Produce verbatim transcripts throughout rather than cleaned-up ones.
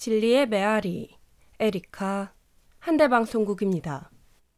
진리의 메아리, 에리카, 한대방송국입니다.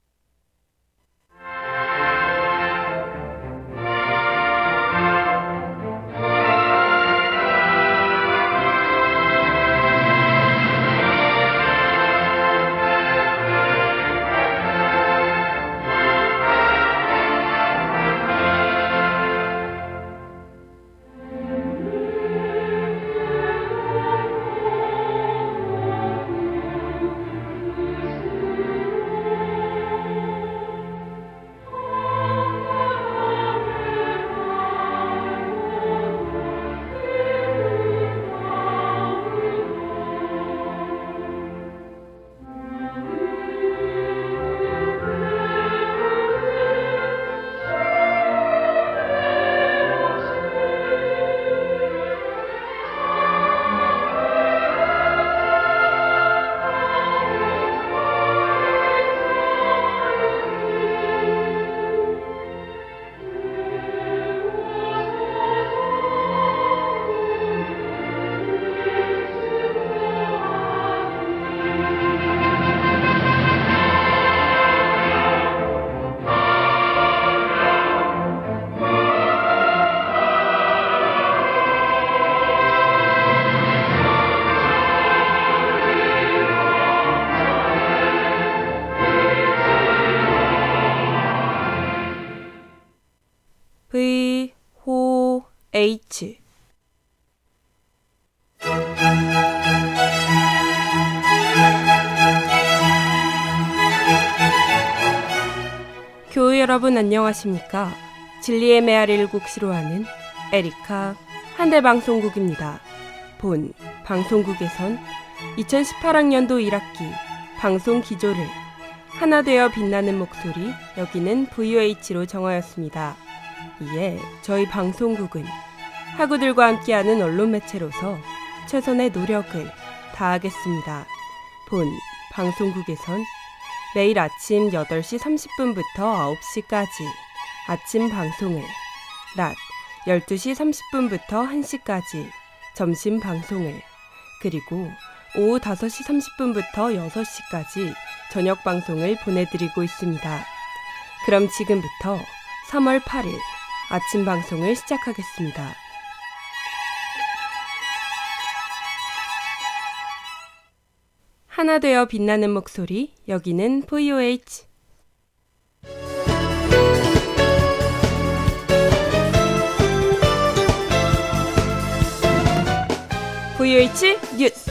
V, 호, H 교우 여러분 안녕하십니까? 진리의 메아리를 국시로 하는 에리카 한대방송국입니다. 본 방송국에선 이천십팔 학년도 일 학기 방송 기조를 하나 되어 빛나는 목소리 여기는 브이오에이치로 정하였습니다. 이에 저희 방송국은 학우들과 함께하는 언론 매체로서 최선의 노력을 다하겠습니다. 본 방송국에선 매일 아침 여덟 시 삼십 분부터 아홉 시까지 아침 방송을, 낮 열두 시 삼십 분부터 한 시까지 점심 방송을, 그리고 오후 다섯 시 삼십 분부터 여섯 시까지 저녁 방송을 보내드리고 있습니다. 그럼 지금부터 삼월 팔일 아침 방송을 시작하겠습니다. 하나 되어 빛나는 목소리, 여기는 브이오에이치. 브이오에이치 뉴스.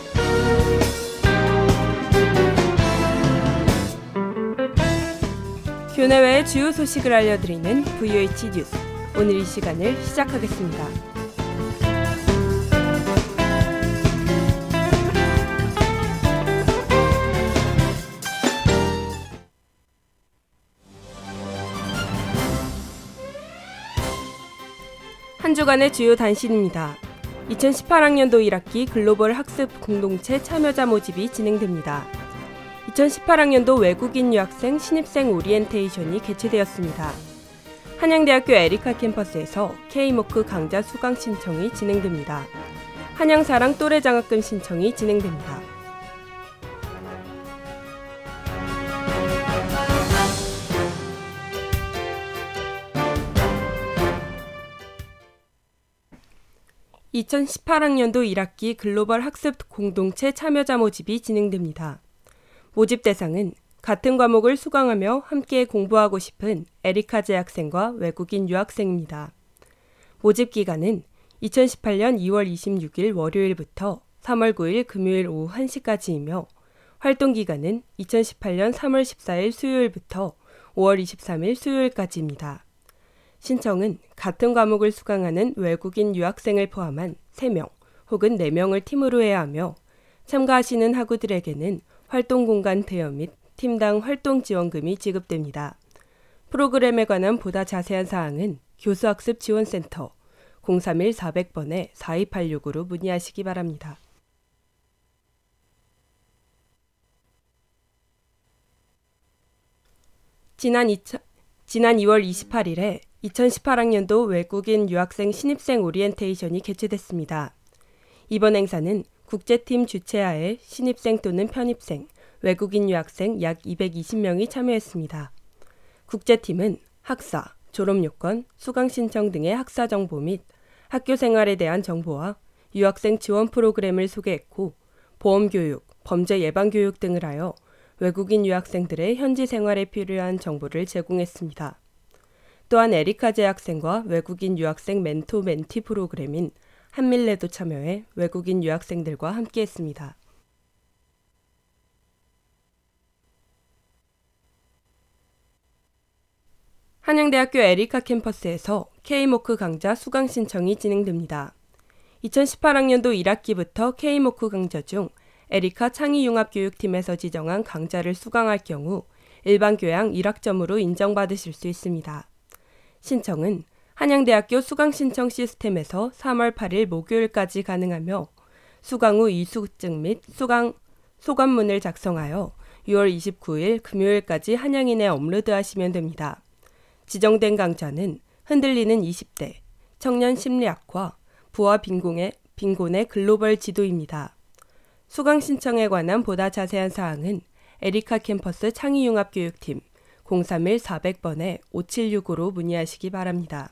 교내외의 주요 소식을 알려드리는 브이오에이치 뉴스. 오늘 이 시간을 시작하겠습니다. 한 주간의 주요 단신입니다. 이천십팔 학년도 일 학기 글로벌 학습 공동체 참여자 모집이 진행됩니다. 이천십팔 학년도 외국인 유학생 신입생 오리엔테이션이 개최되었습니다. 한양대학교 에리카 캠퍼스에서 K모크 강좌 수강 신청이 진행됩니다. 한양사랑 또래 장학금 신청이 진행됩니다. 이천십팔 학년도 일 학기 글로벌 학습 공동체 참여자 모집이 진행됩니다. 모집 대상은 같은 과목을 수강하며 함께 공부하고 싶은 에리카 재학생과 외국인 유학생입니다. 모집 기간은 이천십팔년 이월 이십육일 월요일부터 삼월 구일 금요일 오후 한 시까지이며 활동 기간은 이천십팔년 삼월 십사일 수요일부터 오월 이십삼일 수요일까지입니다. 신청은 같은 과목을 수강하는 외국인 유학생을 포함한 세 명 혹은 네 명을 팀으로 해야 하며 참가하시는 학우들에게는 활동 공간 대여 및 팀당 활동 지원금이 지급됩니다. 프로그램에 관한 보다 자세한 사항은 교수학습 지원센터 공삼일 사백 번에 사이팔육으로 문의하시기 바랍니다. 지난, 이천, 지난 이월 이십팔일에 이천십팔 학년도 외국인 유학생 신입생 오리엔테이션이 개최됐습니다. 이번 행사는 국제팀 주최하에 신입생 또는 편입생, 외국인 유학생 약 이백이십 명이 참여했습니다. 국제팀은 학사, 졸업요건, 수강신청 등의 학사 정보 및 학교 생활에 대한 정보와 유학생 지원 프로그램을 소개했고 보험교육, 범죄 예방교육 등을 하여 외국인 유학생들의 현지 생활에 필요한 정보를 제공했습니다. 또한 에리카 재학생과 외국인 유학생 멘토 멘티 프로그램인 한밀레도 참여해 외국인 유학생들과 함께했습니다. 한양대학교 에리카 캠퍼스에서 K모크 강좌 수강 신청이 진행됩니다. 이천십팔 학년도 일 학기부터 K모크 강좌 중 에리카 창의융합교육팀에서 지정한 강좌를 수강할 경우 일반 교양 일 학점으로 인정받으실 수 있습니다. 신청은 한양대학교 수강신청 시스템에서 삼월 팔일 목요일까지 가능하며 수강 후 이수증 및 수강 소감문을 작성하여 유월 이십구일 금요일까지 한양인에 업로드하시면 됩니다. 지정된 강좌는 흔들리는 이십 대, 청년 심리학과, 부와 빈곤의, 빈곤의 글로벌 지도입니다. 수강 신청에 관한 보다 자세한 사항은 에리카 캠퍼스 창의융합교육팀 공삼일 사백 번에 오칠육오로 문의하시기 바랍니다.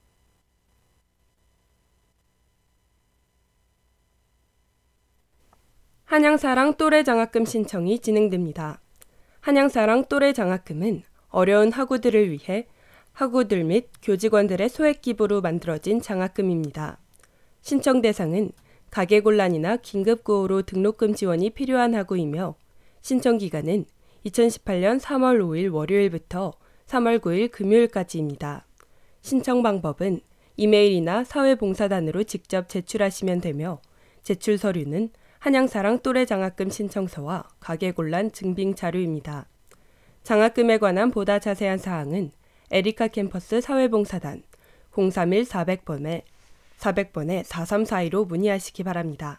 한양사랑 또래장학금 신청이 진행됩니다. 한양사랑 또래장학금은 어려운 학우들을 위해 학우들 및 교직원들의 소액 기부로 만들어진 장학금입니다. 신청 대상은 가계곤란이나 긴급구호로 등록금 지원이 필요한 학우이며 신청 기간은 이천십팔년 삼월 오일 월요일부터 삼월 구일 금요일까지입니다. 신청 방법은 이메일이나 사회봉사단으로 직접 제출하시면 되며 제출 서류는 한양사랑 또래장학금 신청서와 가계곤란 증빙 자료입니다. 장학금에 관한 보다 자세한 사항은 에리카 캠퍼스 사회봉사단 공삼일 사백 번에 사백 번에 사삼사이로 문의하시기 바랍니다.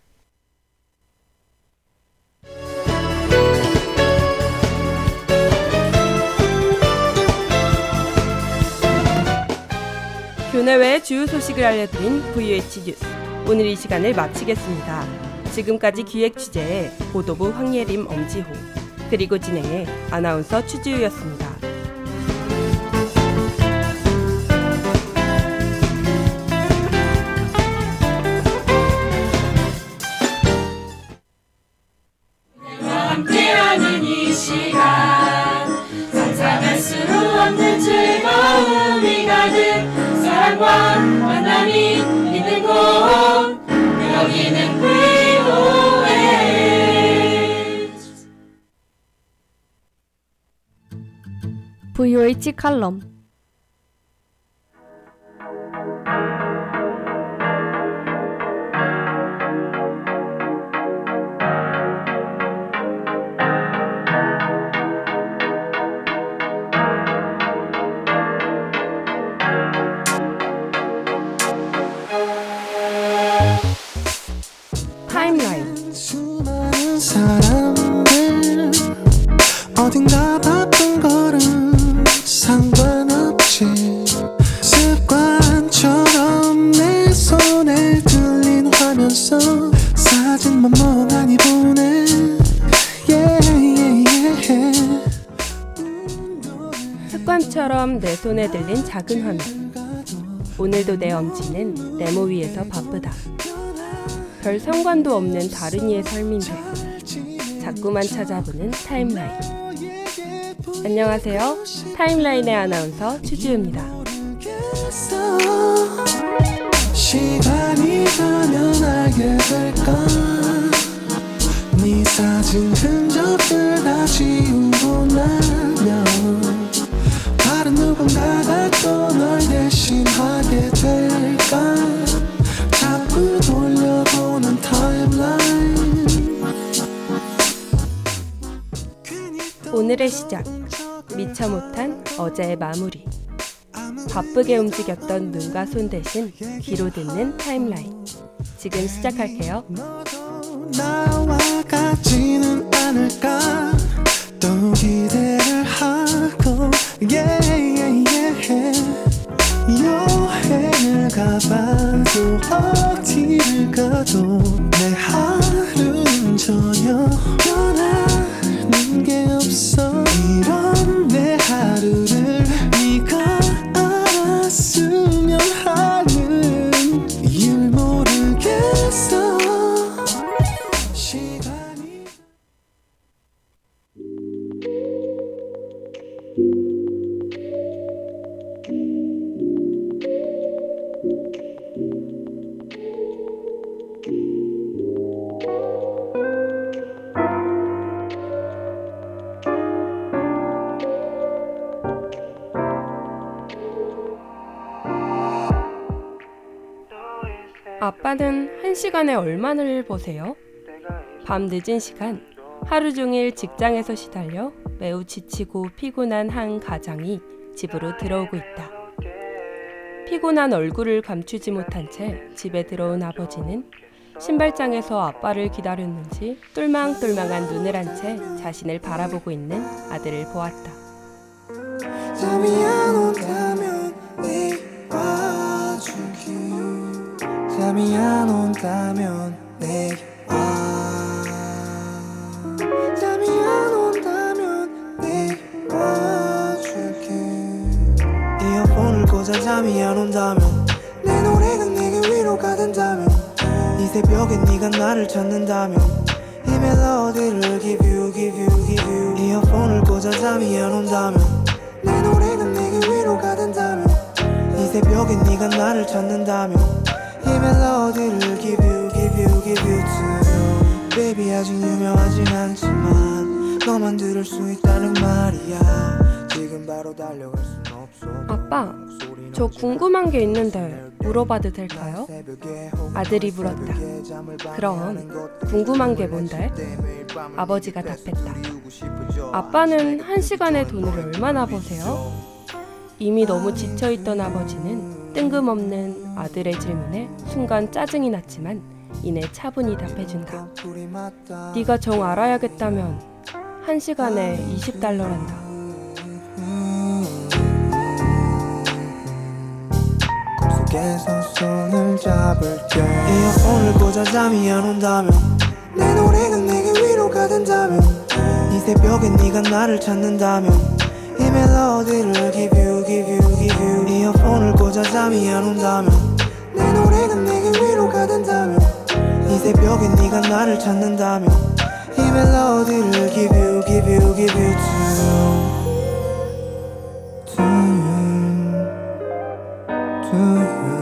교내외의 주요 소식을 알려드린 브이오에이치 뉴스. 오늘 이 시간을 마치겠습니다. 지금까지 기획 취재의 보도부 황예림, 엄지호, 그리고 진행의 아나운서 추지우였습니다. 함께하는 이 시간 상상할 수 없는 즐거움이 가득 사랑과 만남이 있는 곳 여기는 브이오에이치 브이오에이치 칼럼 타임라인. 수많은 사람들 어딘가 바쁜 걸음 상관없지 습관처럼 내 손에 들린 화면 속 사진만 멍하니 보내 yeah, yeah, yeah. 습관처럼 내 손에 들린 작은 화면. 오늘도 내 엄지는 네모 위에서 바쁘다. 별 상관도 없는 다른 이의 삶인데 자꾸만 찾아보는 타임라인. 안녕하세요. 타임라인의 아나운서 추지우입니다. 시간이 가면 알게 될까 네 사진 흔적들 다 지우고 나면 다른 누군가가 또 널 대신하게 될까 자꾸 돌려보는 타임라인. 오늘의 시작. 미처 못한 어제의 마무리. 바쁘게 움직였던 눈과 손 대신 귀로 듣는 타임라인. 지금 시작할게요. 나와 같지는 않을까 또 기대를 하고 yeah, yeah, yeah. 여행을 가봐도 어디를 가도 내 전혀 변하는 게 없어. 이런 내 하루를 네가 알았으면 하는 이유를 모르겠어. 시간이 아빠는 한 시간에 얼마를 버세요? 밤 늦은 시간, 하루 종일 직장에서 시달려 매우 지치고 피곤한 한 가장이 집으로 들어오고 있다. 피곤한 얼굴을 감추지 못한 채 집에 들어온 아버지는 신발장에서 아빠를 기다렸는지 똘망똘망한 눈을 한 채 자신을 바라보고 있는 아들을 보았다. 잠이 안 온다면 네 와주기. 잠이 안 온다면 내게 와. 잠이 안 온다면 내게 와줄게. 이어폰을 꽂아 잠이 안 온다면 내 노래가 내게 위로가 된다면 이 새벽에 네가 나를 찾는다면 이 멜로디를 give you give you give you. 이어폰을 꽂아 잠이 안 온다면 내 노래가 내게 위로가 된다면 이 새벽에 네가 나를 찾는다면 이 멜로디를 give you give you give you to you. Baby 아직 유명하진 않지만 너만 들을 수 있다는 말이야. 지금 바로 달려갈 순 없어. 아빠, 저 궁금한 게 있는데 물어봐도 될까요? 아들이 물었다. 그럼 궁금한 게 뭔데? 아버지가 답했다. 아빠는 한 시간에 돈을 얼마나 버세요? 이미 너무 지쳐있던 아버지는 뜬금없는 아들의 질문에 순간 짜증이 났지만 이내 차분히 답해준다. 네가 정 알아야겠다면 한 시간에 이십 달러란다. 꿈속에서 손을 잡을게. 이어폰을 꽂아 잠이 안 온다면 내 노래가 내게 위로가 된다면 이 새벽에 네가 나를 찾는다면 이 멜로디를 give you give you give you. 이어폰을 꽂아 잠이 안 온다면 내 노래가 내게 위로가 된다면 이 새벽에 네가 나를 찾는다면 이 멜로디를 give you give you give you to you to you to you.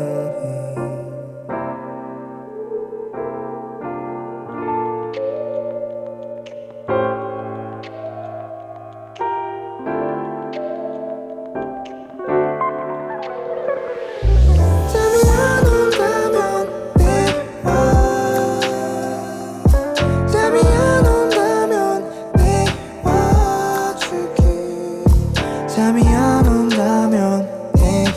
잠이 안 온다면 내게 와. 잠이 안 온다면 내게 와줄게. 잠이 안 온다면 내게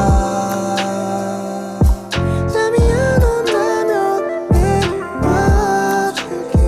와. 잠이 안 온다면 내게 와줄게.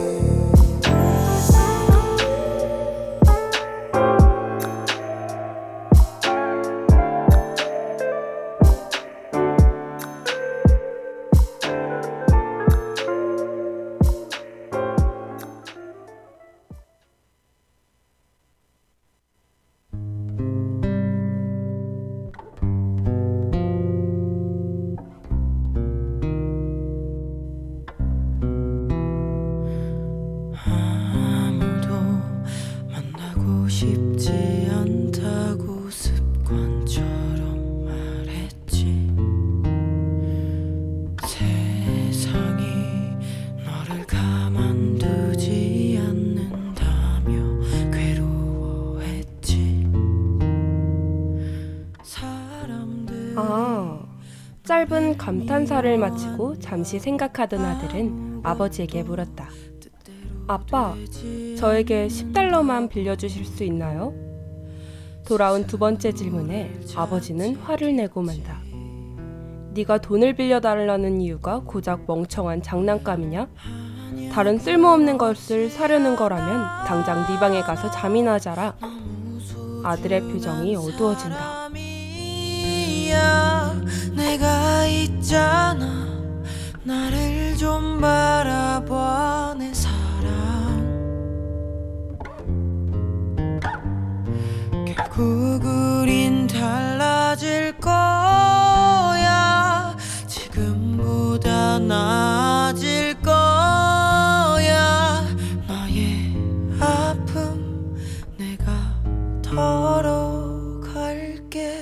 아무도 만나고 싶지 않다고 습관처럼 말했지. 세상이 너를 가만두지 않는다며 괴로워했지. 사람들 아, 짧은 감탄사를 마치고 잠시 생각하던 아들은 아버지에게 물었다. 아빠, 저에게 십 달러만 빌려주실 수 있나요? 돌아온 두 번째 질문에 아버지는 화를 내고 만다. 네가 돈을 빌려달라는 이유가 고작 멍청한 장난감이냐? 다른 쓸모없는 것을 사려는 거라면 당장 네 방에 가서 잠이나 자라. 아들의 표정이 어두워진다. 내가 있잖아. 나를 좀 바라봐. 내 나아질 거야. 너의 아픔 내가 털어갈게.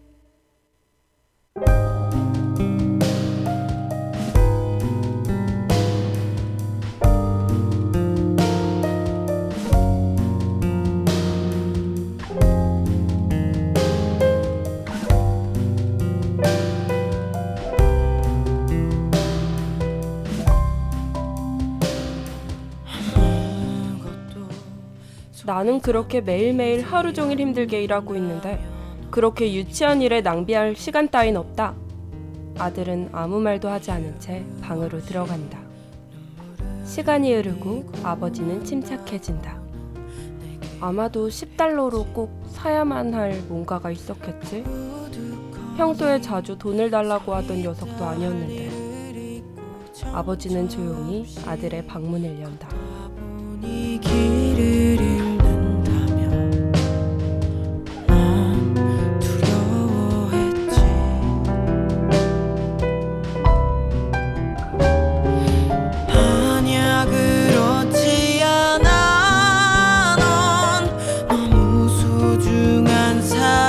나는 그렇게 매일매일 하루 종일 힘들게 일하고 있는데 그렇게 유치한 일에 낭비할 시간 따윈 없다. 아들은 아무 말도 하지 않은 채 방으로 들어간다. 시간이 흐르고 아버지는 침착해진다. 아마도 십 달러로 꼭 사야만 할 뭔가가 있었겠지? 평소에 자주 돈을 달라고 하던 녀석도 아니었는데. 아버지는 조용히 아들의 방문을 연다. 길을 잃는다면 난 두려워했지. 아니야 그렇지 않아. 넌 너무 소중한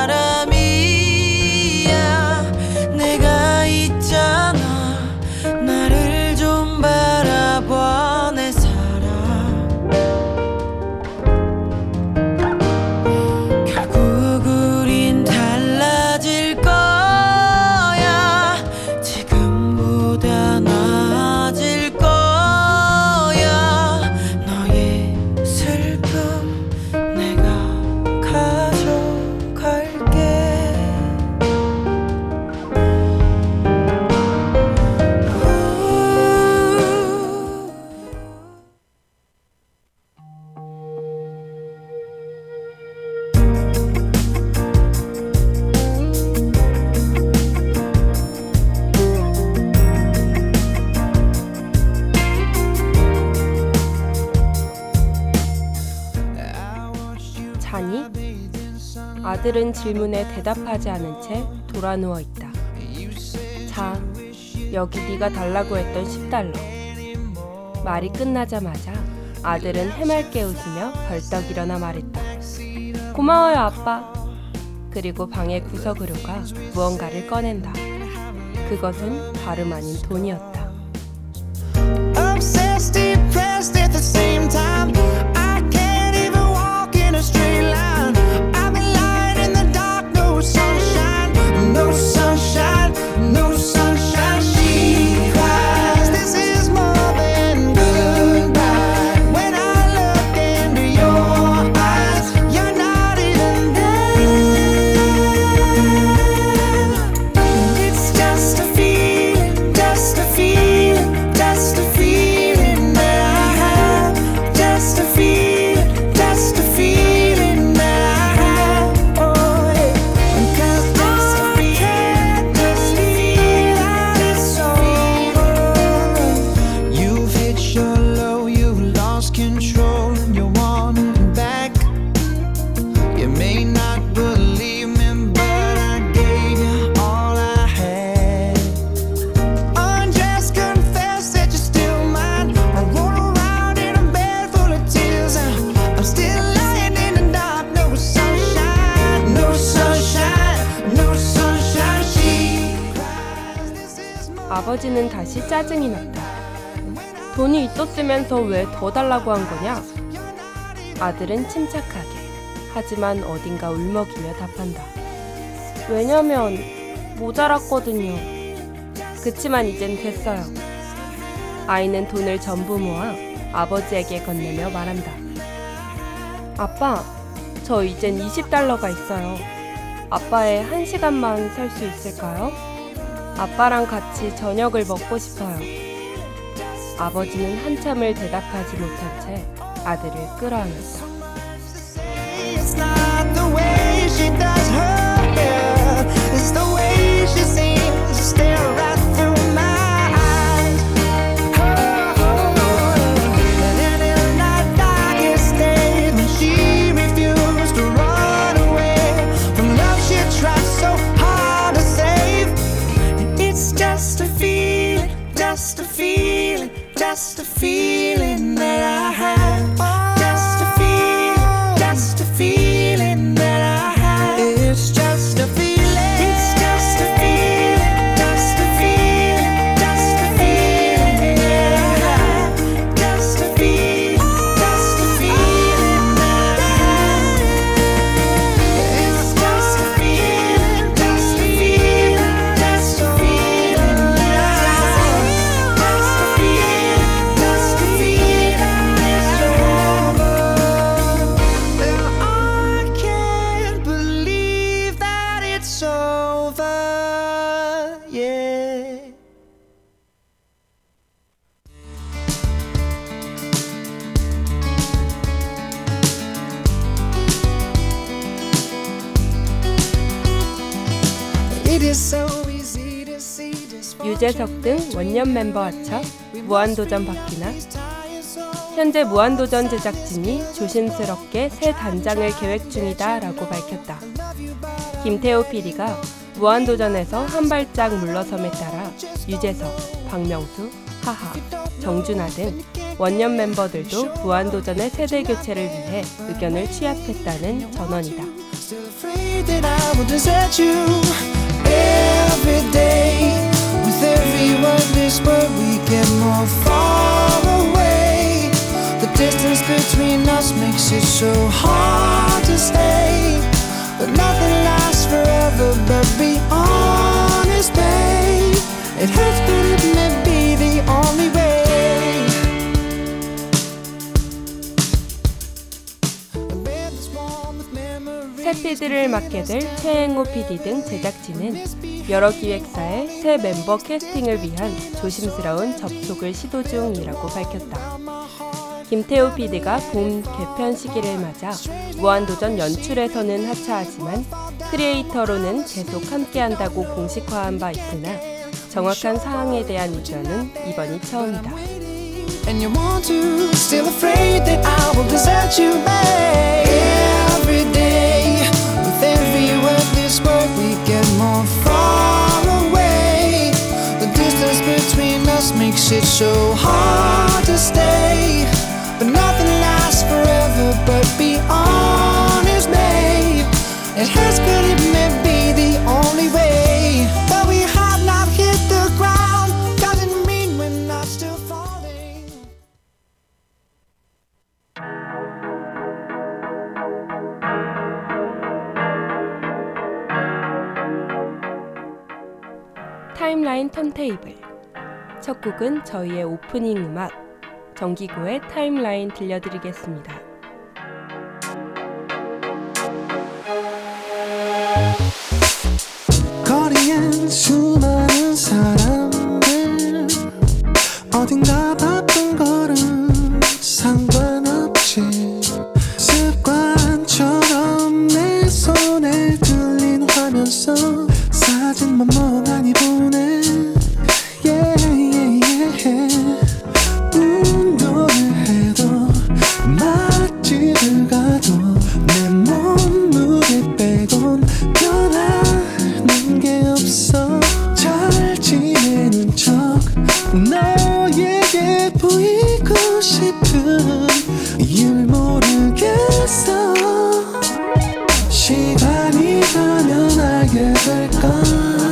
사람이야. 내가 있잖아. 나를 좀 바라봐 내 사랑. 자니? 아들은 질문에 대답하지 않은 채 돌아 누워 있다. 자, 여기 네가 달라고 했던 십 달러. 말이 끝나자마자 아들은 해맑게 웃으며 벌떡 일어나 말했다. 고마워요, 아빠. 그리고 방의 구석으로 가 무언가를 꺼낸다. 그것은 다름 아닌 돈이었다. Obsessed, depressed at the same time. I can't even walk in a straight line. I've been lying in the dark, no sunshine, no sunshine, no sunshine. She cries, this is more than goodbye. When I look into your eyes, you're not even there. It's just a feeling, just a feeling, just a feeling that I have. Just a feeling, just a feeling that I have. Oh yeah. Because just a feeling, just a feeling that it's over. You've hit your low, you've lost control, and you're wanting back. You may not believe me, but I gave you all I had. Undress, confess that you're still mine. I roll around in a bed full of tears. and I'm still lying in the dark. No sunshine, no sunshine, no sunshine. She cries. This is more. 아버지는 다시 짜증이 났다. 돈이 있었으면서 왜 더 달라고 한 거냐? 아들은 침착하게, 하지만 어딘가 울먹이며 답한다. 왜냐면 모자랐거든요. 그치만 이젠 됐어요. 아이는 돈을 전부 모아 아버지에게 건네며 말한다. 아빠, 저 이젠 이십 달러가 있어요. 아빠의 한 시간만 살 수 있을까요? 아빠랑 같이 저녁을 먹고 싶어요. 아버지는 한참을 대답하지 못한 채 아들을 끌어안았다. It's not the way she does her hair. It's the way she seems to stare right through my eyes. Oh, and then in my darkest days when she refused to run away from love she tried so hard to save. It's just a feeling, just a just a feeling that I have. Just a feeling, just a feeling that I have. It's just a feeling. It's just a feeling, just a feeling, just a feeling that I have. Just a feeling, just a feeling that I have. It's just a feeling, just a feeling, just a feeling that I have. Just a feeling, just a feeling that's over. And I can't believe that it's over. Yeah. It is so easy to see just 유재석 등 원년 멤버 합쳐 무한도전 바뀌나? 현재 무한도전 제작진이 조심스럽게 새 단장을 계획 중이다 라고 밝혔다. 김태호 피디가 무한도전에서 한 발짝 물러섬에 따라 유재석, 박명수, 하하, 정준하 등 원년 멤버들도 무한도전의 세대 교체를 위해 의견을 취합했다는 전언이다. still afraid that I will desert you every day. With every word this word we get more far away. The distance between us makes it so hard to stay. But nothing lasts forever, but be honest, babe. It hurts, but it may be the only way. A bed that's warm with memories. 새 피디를 맡게 될 최행호 피디 등 제작진은 여러 기획사의 새 멤버 캐스팅을 위한 조심스러운 접촉을 시도 중이라고 밝혔다. 김태호 피디가 봄 개편 시기를 맞아 무한도전 연출에서는 하차하지만 크리에이터로는 계속 함께한다고 공식화한 바 있으나 정확한 사항에 대한 의견은 이번이 처음이다. And you want to, still afraid that I will desert you, babe. Every day, with every word this word we get more far away. The distance between us makes it so hard to stay. But nothing lasts forever, but be honest, babe. It hurts, but it may be the only way. But we have not hit the ground, doesn't mean we're not still falling. 타임라인 턴테이블. 첫 곡은 저희의 오프닝 음악 정기고의 타임라인 들려드리겠습니다. 거리엔 수많은 사람들 어딘가 바쁜 걸음 상관없지 습관처럼 내 손에 들린 화면 속 사진만 멍하니 보내 yeah, yeah, yeah. 운동을 해도 맛집을 가도 내 몸무게 빼곤 변하는 게 없어 잘 지내는 척 너에게 보이고 싶은 이유를 모르겠어 시간이 가면 알게 될까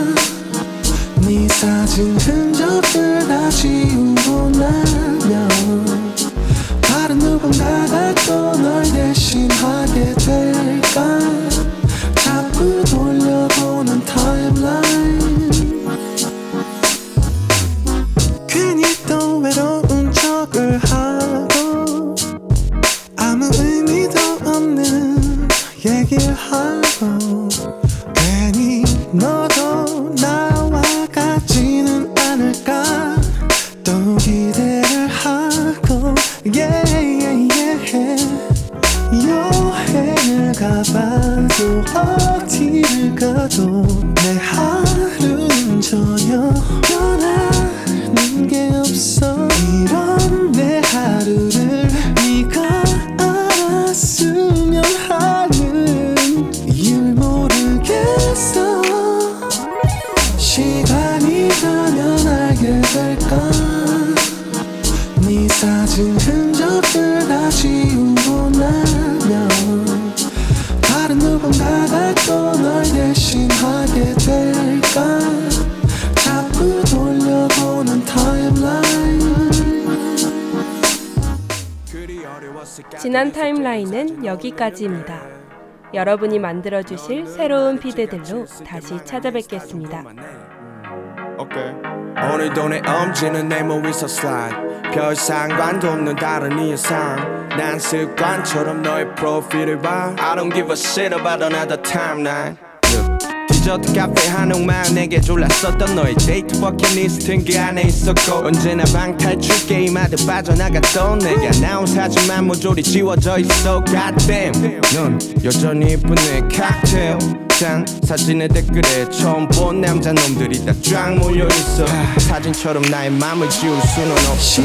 네 사진 흔적들 다 지우고 나면 다른 누군가가 또 널 대신하게 될까 자꾸 돌려보는 타임라인 괜히 또 외로운 척을 하고 아무 의미도 없는 얘기를 하고 괜히 너도 나와 같지는 않을까 또 기대를 하고 yeah, yeah, yeah. 여행을 가봐도 어디를 가도 내 하루는 전혀 변하는 게 없어 이런 내 하루를 네가 알았으면 하는 이유를 모르겠어 시간이 가면 알게 될까 잦은 흔적들 다 지우고 나면 다른 누군가가 또 널 대신하게 될까 자꾸 돌려보는 타임라인. 지난 타임라인은 여기까지입니다. 여러분이 만들어주실 새로운 피드들로 다시 찾아뵙겠습니다. Okay. 오늘도 내 엄지는 내 몸에서 slide 별 상관도 없는 다른 이 예상 난 습관처럼 너의 프로필을 봐 I don't give a shit about another timeline 디저트 카페 한옥만 내게 졸랐었던 너의 데이트 버킷리스트는 그 안에 있었고 언제나 방탈출 게임하듯 빠져나갔던 내가 나온 사진만 모조리 지워져 있어 Goddamn 넌 여전히 이쁜 내 칵테일 잔 사진의 댓글에 처음 본 남자 놈들이 다 쫙 몰려있어 사진처럼 나의 맘을 지울 수는 없어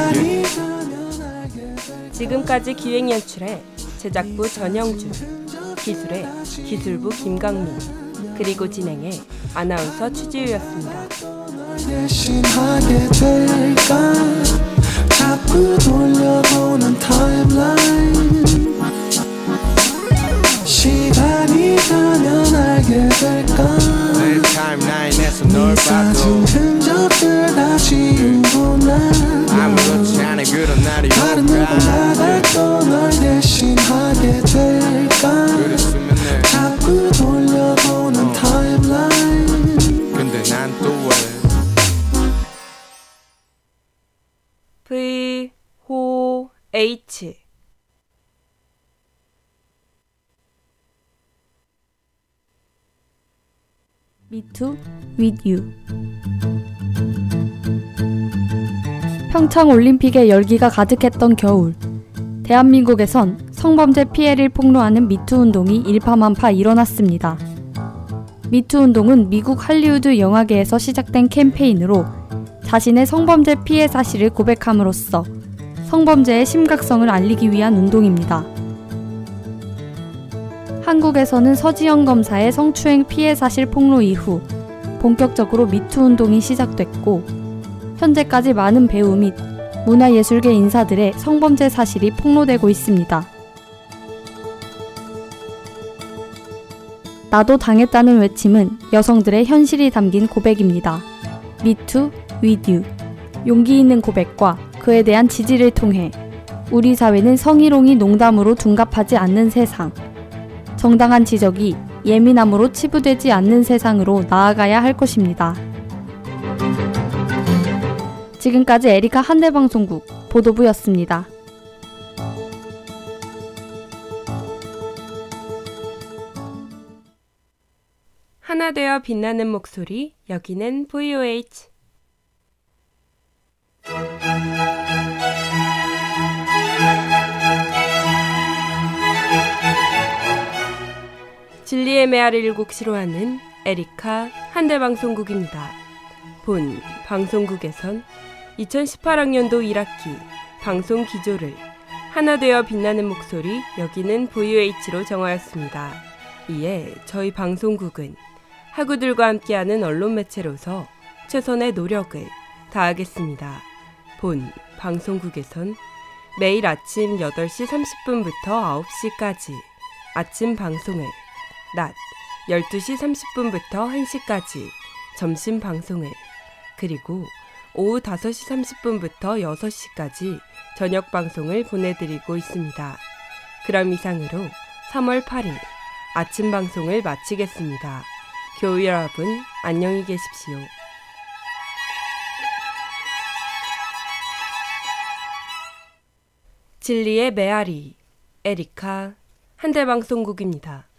지금까지 기획연출의 제작부 전영준, 기술의 기술부 김강민, 그리고 진행의 아나운서 추지우였습니다. 대신하게 될까 자꾸 돌려보는 타임라인. 시간이 가면 알게 될까 내 타임라인에서 네 널 사진 봐도 흔적들 다 지우고 나면 아무렇지 않은 그런 날이 다른 올까 누군가가 또 널 대신하게 될까 그랬으면 해 자꾸 돌려보는 어. 타임라인. 근데 난 또 왜 V, 호, H Me too, with you. 평창 올림픽의 열기가 가득했던 겨울. 대한민국에선 성범죄 피해를 폭로하는 미투 운동이 일파만파 일어났습니다. 미투 운동은 미국 할리우드 영화계에서 시작된 캠페인으로 자신의 성범죄 피해 사실을 고백함으로써 성범죄의 심각성을 알리기 위한 운동입니다. 한국에서는 서지영 검사의 성추행 피해 사실 폭로 이후 본격적으로 미투 운동이 시작됐고 현재까지 많은 배우 및 문화예술계 인사들의 성범죄 사실이 폭로되고 있습니다. 나도 당했다는 외침은 여성들의 현실이 담긴 고백입니다. Me too, with you. 용기 있는 고백과 그에 대한 지지를 통해 우리 사회는 성희롱이 농담으로 둔갑하지 않는 세상, 정당한 지적이 예민함으로 치부되지 않는 세상으로 나아가야 할 것입니다. 지금까지 에리카 한대방송국 보도부였습니다. 하나 되어 빛나는 목소리, 여기는 브이오에이치. 진리의 메아리를 곡시로하는 에리카 한대방송국입니다. 본 방송국에선 이천십팔 학년도 일 학기 방송 기조를 하나 되어 빛나는 목소리, 여기는 브이오에이치로 정하였습니다. 이에 저희 방송국은 학우들과 함께하는 언론 매체로서 최선의 노력을 다하겠습니다. 본 방송국에선 매일 아침 여덟 시 삼십 분부터 아홉 시까지 아침 방송을, 낮 열두 시 삼십 분부터 한 시까지 점심 방송을, 그리고 오후 다섯 시 삼십 분부터 여섯 시까지 저녁 방송을 보내드리고 있습니다. 그럼 이상으로 삼월 팔일 아침 방송을 마치겠습니다. 교우 여러분, 안녕히 계십시오. 진리의 메아리, 에리카 한대방송국입니다.